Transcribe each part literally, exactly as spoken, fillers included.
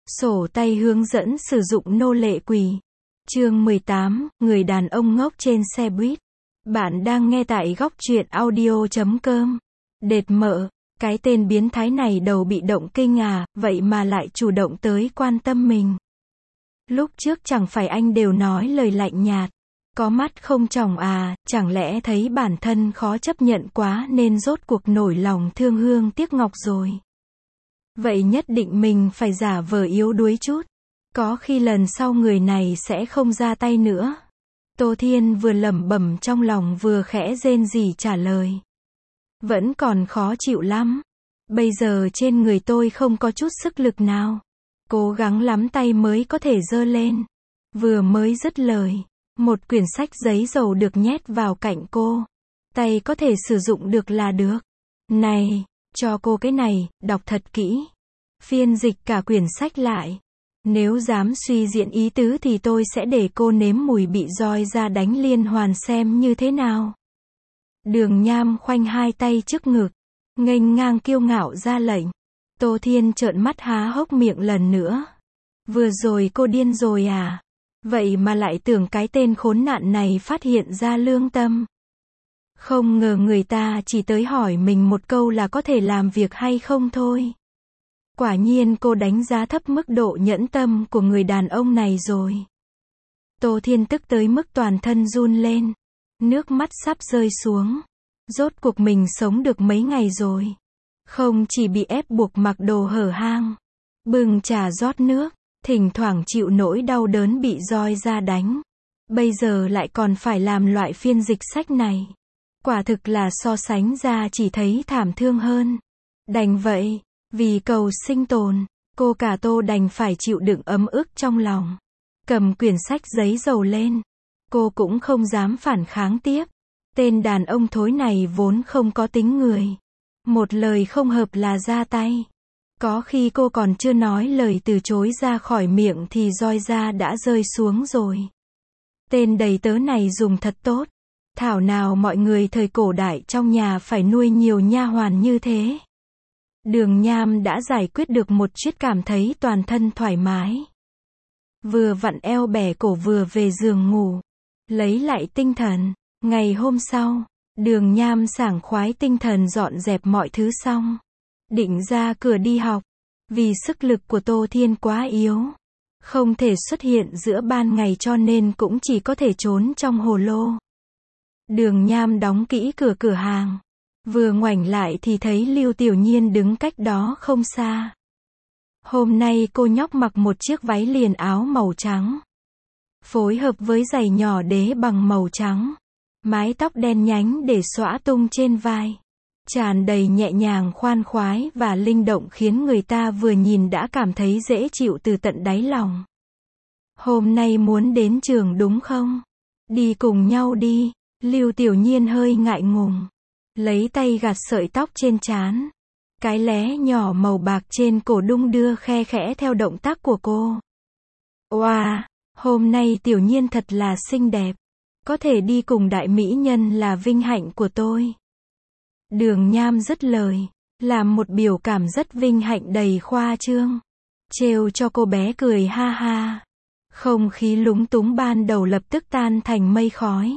Sổ tay hướng dẫn sử dụng nô lệ quỷ. Chương mười tám, người đàn ông ngốc trên xe buýt. Bạn đang nghe tại góc truyện audio chấm com. Đệt mợ, cái tên biến thái này đầu bị động kinh à, vậy mà lại chủ động tới quan tâm mình. Lúc trước chẳng phải anh đều nói lời lạnh nhạt, có mắt không tròng à, chẳng lẽ thấy bản thân khó chấp nhận quá nên rốt cuộc nổi lòng thương hương tiếc ngọc rồi. Vậy nhất định mình phải giả vờ yếu đuối chút. Có khi lần sau người này sẽ không ra tay nữa. Tô Thiên vừa lẩm bẩm trong lòng vừa khẽ rên rỉ trả lời. Vẫn còn khó chịu lắm. Bây giờ trên người tôi không có chút sức lực nào. Cố gắng lắm tay mới có thể giơ lên. Vừa mới dứt lời, một quyển sách giấy dầu được nhét vào cạnh cô. Tay có thể sử dụng được là được. Này, cho cô cái này, đọc thật kỹ. Phiên dịch cả quyển sách lại. Nếu dám suy diễn ý tứ thì tôi sẽ để cô nếm mùi bị roi ra đánh liên hoàn xem như thế nào. Đường Nham khoanh hai tay trước ngực, nghênh ngang kiêu ngạo ra lệnh. Tô Thiên trợn mắt há hốc miệng lần nữa. Vừa rồi cô điên rồi à? Vậy mà lại tưởng cái tên khốn nạn này phát hiện ra lương tâm. Không ngờ người ta chỉ tới hỏi mình một câu là có thể làm việc hay không thôi. Quả nhiên cô đánh giá thấp mức độ nhẫn tâm của người đàn ông này rồi. Tô Thiên tức tới mức toàn thân run lên. Nước mắt sắp rơi xuống. Rốt cuộc mình sống được mấy ngày rồi. Không chỉ bị ép buộc mặc đồ hở hang, bưng trà rót nước, thỉnh thoảng chịu nỗi đau đớn bị roi ra đánh. Bây giờ lại còn phải làm loại phiên dịch sách này. Quả thực là so sánh ra chỉ thấy thảm thương hơn. Đành vậy, vì cầu sinh tồn, cô cả Tô đành phải chịu đựng ấm ức trong lòng. Cầm quyển sách giấy dầu lên. Cô cũng không dám phản kháng tiếp. Tên đàn ông thối này vốn không có tính người. Một lời không hợp là ra tay. Có khi cô còn chưa nói lời từ chối ra khỏi miệng thì roi da đã rơi xuống rồi. Tên đầy tớ này dùng thật tốt. Thảo nào mọi người thời cổ đại trong nhà phải nuôi nhiều nha hoàn như thế. Đường Nham đã giải quyết được một chút, cảm thấy toàn thân thoải mái. Vừa vặn eo bẻ cổ vừa về giường ngủ. Lấy lại tinh thần. Ngày hôm sau, Đường Nham sảng khoái tinh thần dọn dẹp mọi thứ xong. Định ra cửa đi học. Vì sức lực của Tô Thiên quá yếu. Không thể xuất hiện giữa ban ngày cho nên cũng chỉ có thể trốn trong hồ lô. Đường Nham đóng kỹ cửa cửa hàng. Vừa ngoảnh lại thì thấy Lưu Tiểu Nhiên đứng cách đó không xa. Hôm nay cô nhóc mặc một chiếc váy liền áo màu trắng. Phối hợp với giày nhỏ đế bằng màu trắng. Mái tóc đen nhánh để xõa tung trên vai. Tràn đầy nhẹ nhàng khoan khoái và linh động khiến người ta vừa nhìn đã cảm thấy dễ chịu từ tận đáy lòng. Hôm nay muốn đến trường đúng không? Đi cùng nhau đi. Lưu Tiểu Nhiên hơi ngại ngùng. Lấy tay gạt sợi tóc trên trán. Cái lé nhỏ màu bạc trên cổ đung đưa khe khẽ theo động tác của cô. Oa, hôm nay Tiểu Nhiên thật là xinh đẹp. Có thể đi cùng đại mỹ nhân là vinh hạnh của tôi. Đường Nham dứt lời, làm một biểu cảm rất vinh hạnh đầy khoa trương. Trêu cho cô bé cười ha ha. Không khí lúng túng ban đầu lập tức tan thành mây khói.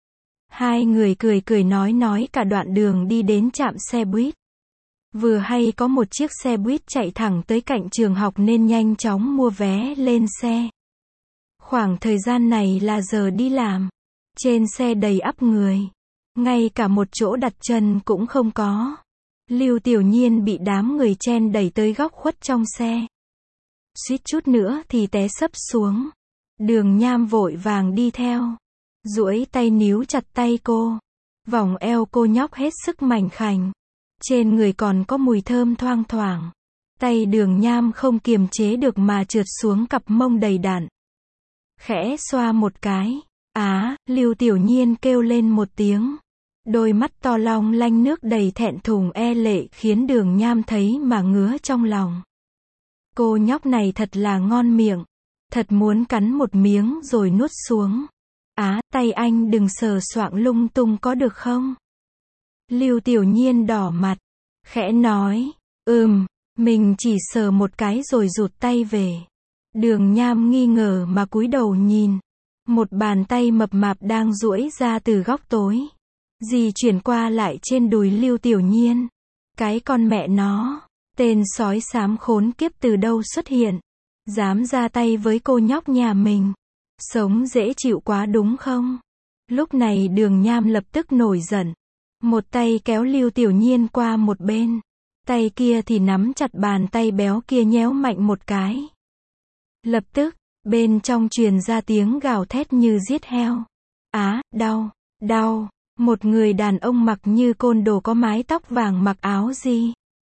Hai người cười cười nói nói cả đoạn đường đi đến trạm xe buýt. Vừa hay có một chiếc xe buýt chạy thẳng tới cạnh trường học nên nhanh chóng mua vé lên xe. Khoảng thời gian này là giờ đi làm. Trên xe đầy ắp người. Ngay cả một chỗ đặt chân cũng không có. Lưu Tiểu Nhiên bị đám người chen đẩy tới góc khuất trong xe. Suýt chút nữa thì té sấp xuống. Đường Nham vội vàng đi theo. Duỗi tay níu chặt tay cô. Vòng eo cô nhóc hết sức mảnh khảnh. Trên người còn có mùi thơm thoang thoảng. Tay Đường Nham không kiềm chế được mà trượt xuống cặp mông đầy đặn. Khẽ xoa một cái. Á, Lưu Tiểu Nhiên kêu lên một tiếng. Đôi mắt to long lanh nước đầy thẹn thùng e lệ khiến Đường Nham thấy mà ngứa trong lòng. Cô nhóc này thật là ngon miệng. Thật muốn cắn một miếng rồi nuốt xuống. Á, tay anh đừng sờ soạng lung tung có được không? Lưu Tiểu Nhiên đỏ mặt. Khẽ nói. Ừm, Mình chỉ sờ một cái rồi rụt tay về. Đường Nham nghi ngờ mà cúi đầu nhìn. Một bàn tay mập mạp đang duỗi ra từ góc tối. Di chuyển qua lại trên đùi Lưu Tiểu Nhiên. Cái con mẹ nó. Tên sói xám khốn kiếp từ đâu xuất hiện. Dám ra tay với cô nhóc nhà mình. Sống dễ chịu quá đúng không? Lúc này Đường Nham lập tức nổi giận. Một tay kéo Lưu Tiểu Nhiên qua một bên. Tay kia thì nắm chặt bàn tay béo kia nhéo mạnh một cái. Lập tức, bên trong truyền ra tiếng gào thét như giết heo. Á, đau, đau. Một người đàn ông mặc như côn đồ có mái tóc vàng mặc áo gì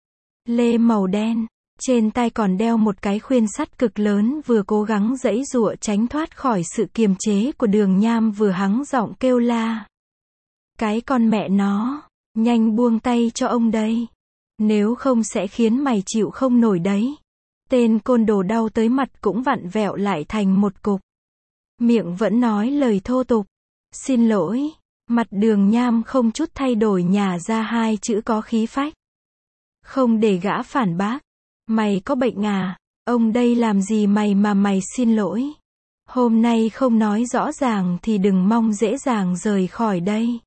lê màu đen. Trên tay còn đeo một cái khuyên sắt cực lớn vừa cố gắng giãy giụa tránh thoát khỏi sự kiềm chế của Đường Nham vừa hắng giọng kêu la. Cái con mẹ nó, nhanh buông tay cho ông đây. Nếu không sẽ khiến mày chịu không nổi đấy. Tên côn đồ đau tới mặt cũng vặn vẹo lại thành một cục. Miệng vẫn nói lời thô tục. Xin lỗi. Mặt Đường Nham không chút thay đổi nhả ra hai chữ có khí phách. Không để gã phản bác. Mày có bệnh à? Ông đây làm gì mày mà mày xin lỗi? Hôm nay không nói rõ ràng thì đừng mong dễ dàng rời khỏi đây.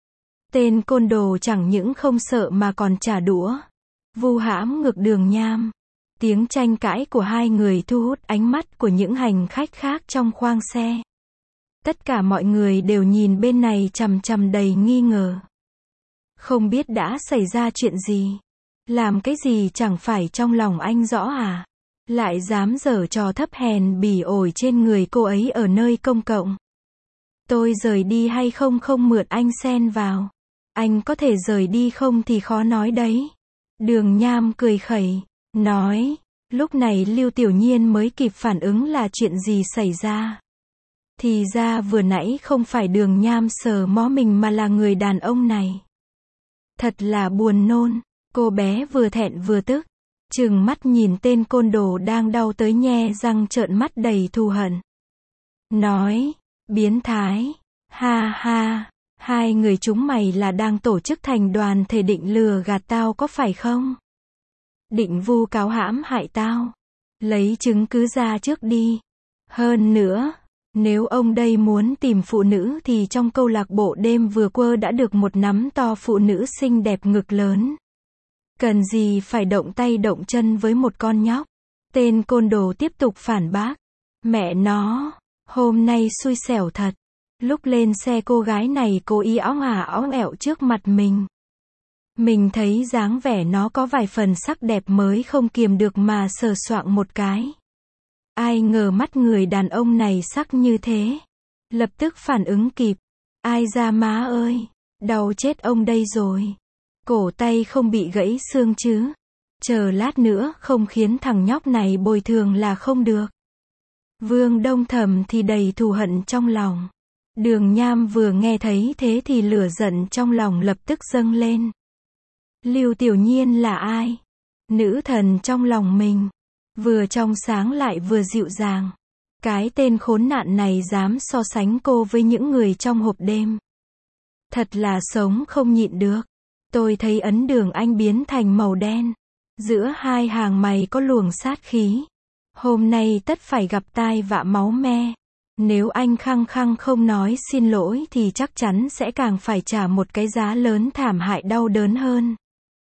Tên côn đồ chẳng những không sợ mà còn trả đũa. Vu hãm ngược Đường Nham. Tiếng tranh cãi của hai người thu hút ánh mắt của những hành khách khác trong khoang xe. Tất cả mọi người đều nhìn bên này chằm chằm đầy nghi ngờ. Không biết đã xảy ra chuyện gì. Làm cái gì chẳng phải trong lòng anh rõ à? Lại dám giở trò thấp hèn bỉ ổi trên người cô ấy ở nơi công cộng. Tôi rời đi hay không không mượn anh xen vào. Anh có thể rời đi không thì khó nói đấy. Đường Nham cười khẩy, nói. Lúc này Lưu Tiểu Nhiên mới kịp phản ứng là chuyện gì xảy ra. Thì ra vừa nãy không phải Đường Nham sờ mó mình mà là người đàn ông này. Thật là buồn nôn. Cô bé vừa thẹn vừa tức. Trừng mắt nhìn tên côn đồ đang đau tới nhe răng trợn mắt đầy thù hận. Nói. Biến thái. Ha ha. Hai người chúng mày là đang tổ chức thành đoàn thể định lừa gạt tao có phải không? Định vu cáo hãm hại tao. Lấy chứng cứ ra trước đi. Hơn nữa, nếu ông đây muốn tìm phụ nữ thì trong câu lạc bộ đêm vừa qua đã được một nắm to phụ nữ xinh đẹp ngực lớn. Cần gì phải động tay động chân với một con nhóc. Tên côn đồ tiếp tục phản bác. Mẹ nó, hôm nay xui xẻo thật. Lúc lên xe cô gái này cố ý óng ả óng ẹo trước mặt mình. Mình thấy dáng vẻ nó có vài phần sắc đẹp mới không kiềm được mà sờ soạng một cái. Ai ngờ mắt người đàn ông này sắc như thế. Lập tức phản ứng kịp. Ai da má ơi, đau chết ông đây rồi. Cổ tay không bị gãy xương chứ. Chờ lát nữa không khiến thằng nhóc này bồi thường là không được. Vương Đông Thầm thì đầy thù hận trong lòng. Đường Nham vừa nghe thấy thế thì lửa giận trong lòng lập tức dâng lên. Lưu Tiểu Nhiên là ai? Nữ thần trong lòng mình. Vừa trong sáng lại vừa dịu dàng. Cái tên khốn nạn này dám so sánh cô với những người trong hộp đêm. Thật là sống không nhịn được. Tôi thấy ấn đường anh biến thành màu đen. Giữa hai hàng mày có luồng sát khí. Hôm nay tất phải gặp tai vạ máu me. Nếu anh khăng khăng không nói xin lỗi thì chắc chắn sẽ càng phải trả một cái giá lớn thảm hại đau đớn hơn.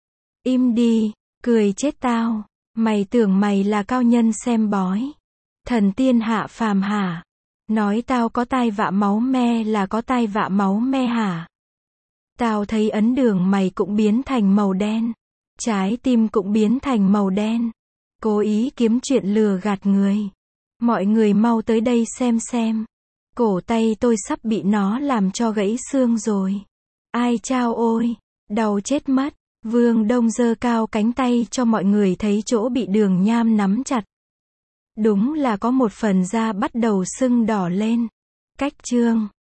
Im đi, cười chết tao. Mày tưởng mày là cao nhân xem bói. Thần tiên hạ phàm hả? Nói tao có tai vạ máu me là có tai vạ máu me hả? Tao thấy ấn đường mày cũng biến thành màu đen. Trái tim cũng biến thành màu đen. Cố ý kiếm chuyện lừa gạt người. Mọi người mau tới đây xem xem. Cổ tay tôi sắp bị nó làm cho gãy xương rồi. Ai chao ôi, đau chết mất. Vương Đông giơ cao cánh tay cho mọi người thấy chỗ bị Đường Nham nắm chặt. Đúng là có một phần da bắt đầu sưng đỏ lên. Cách chương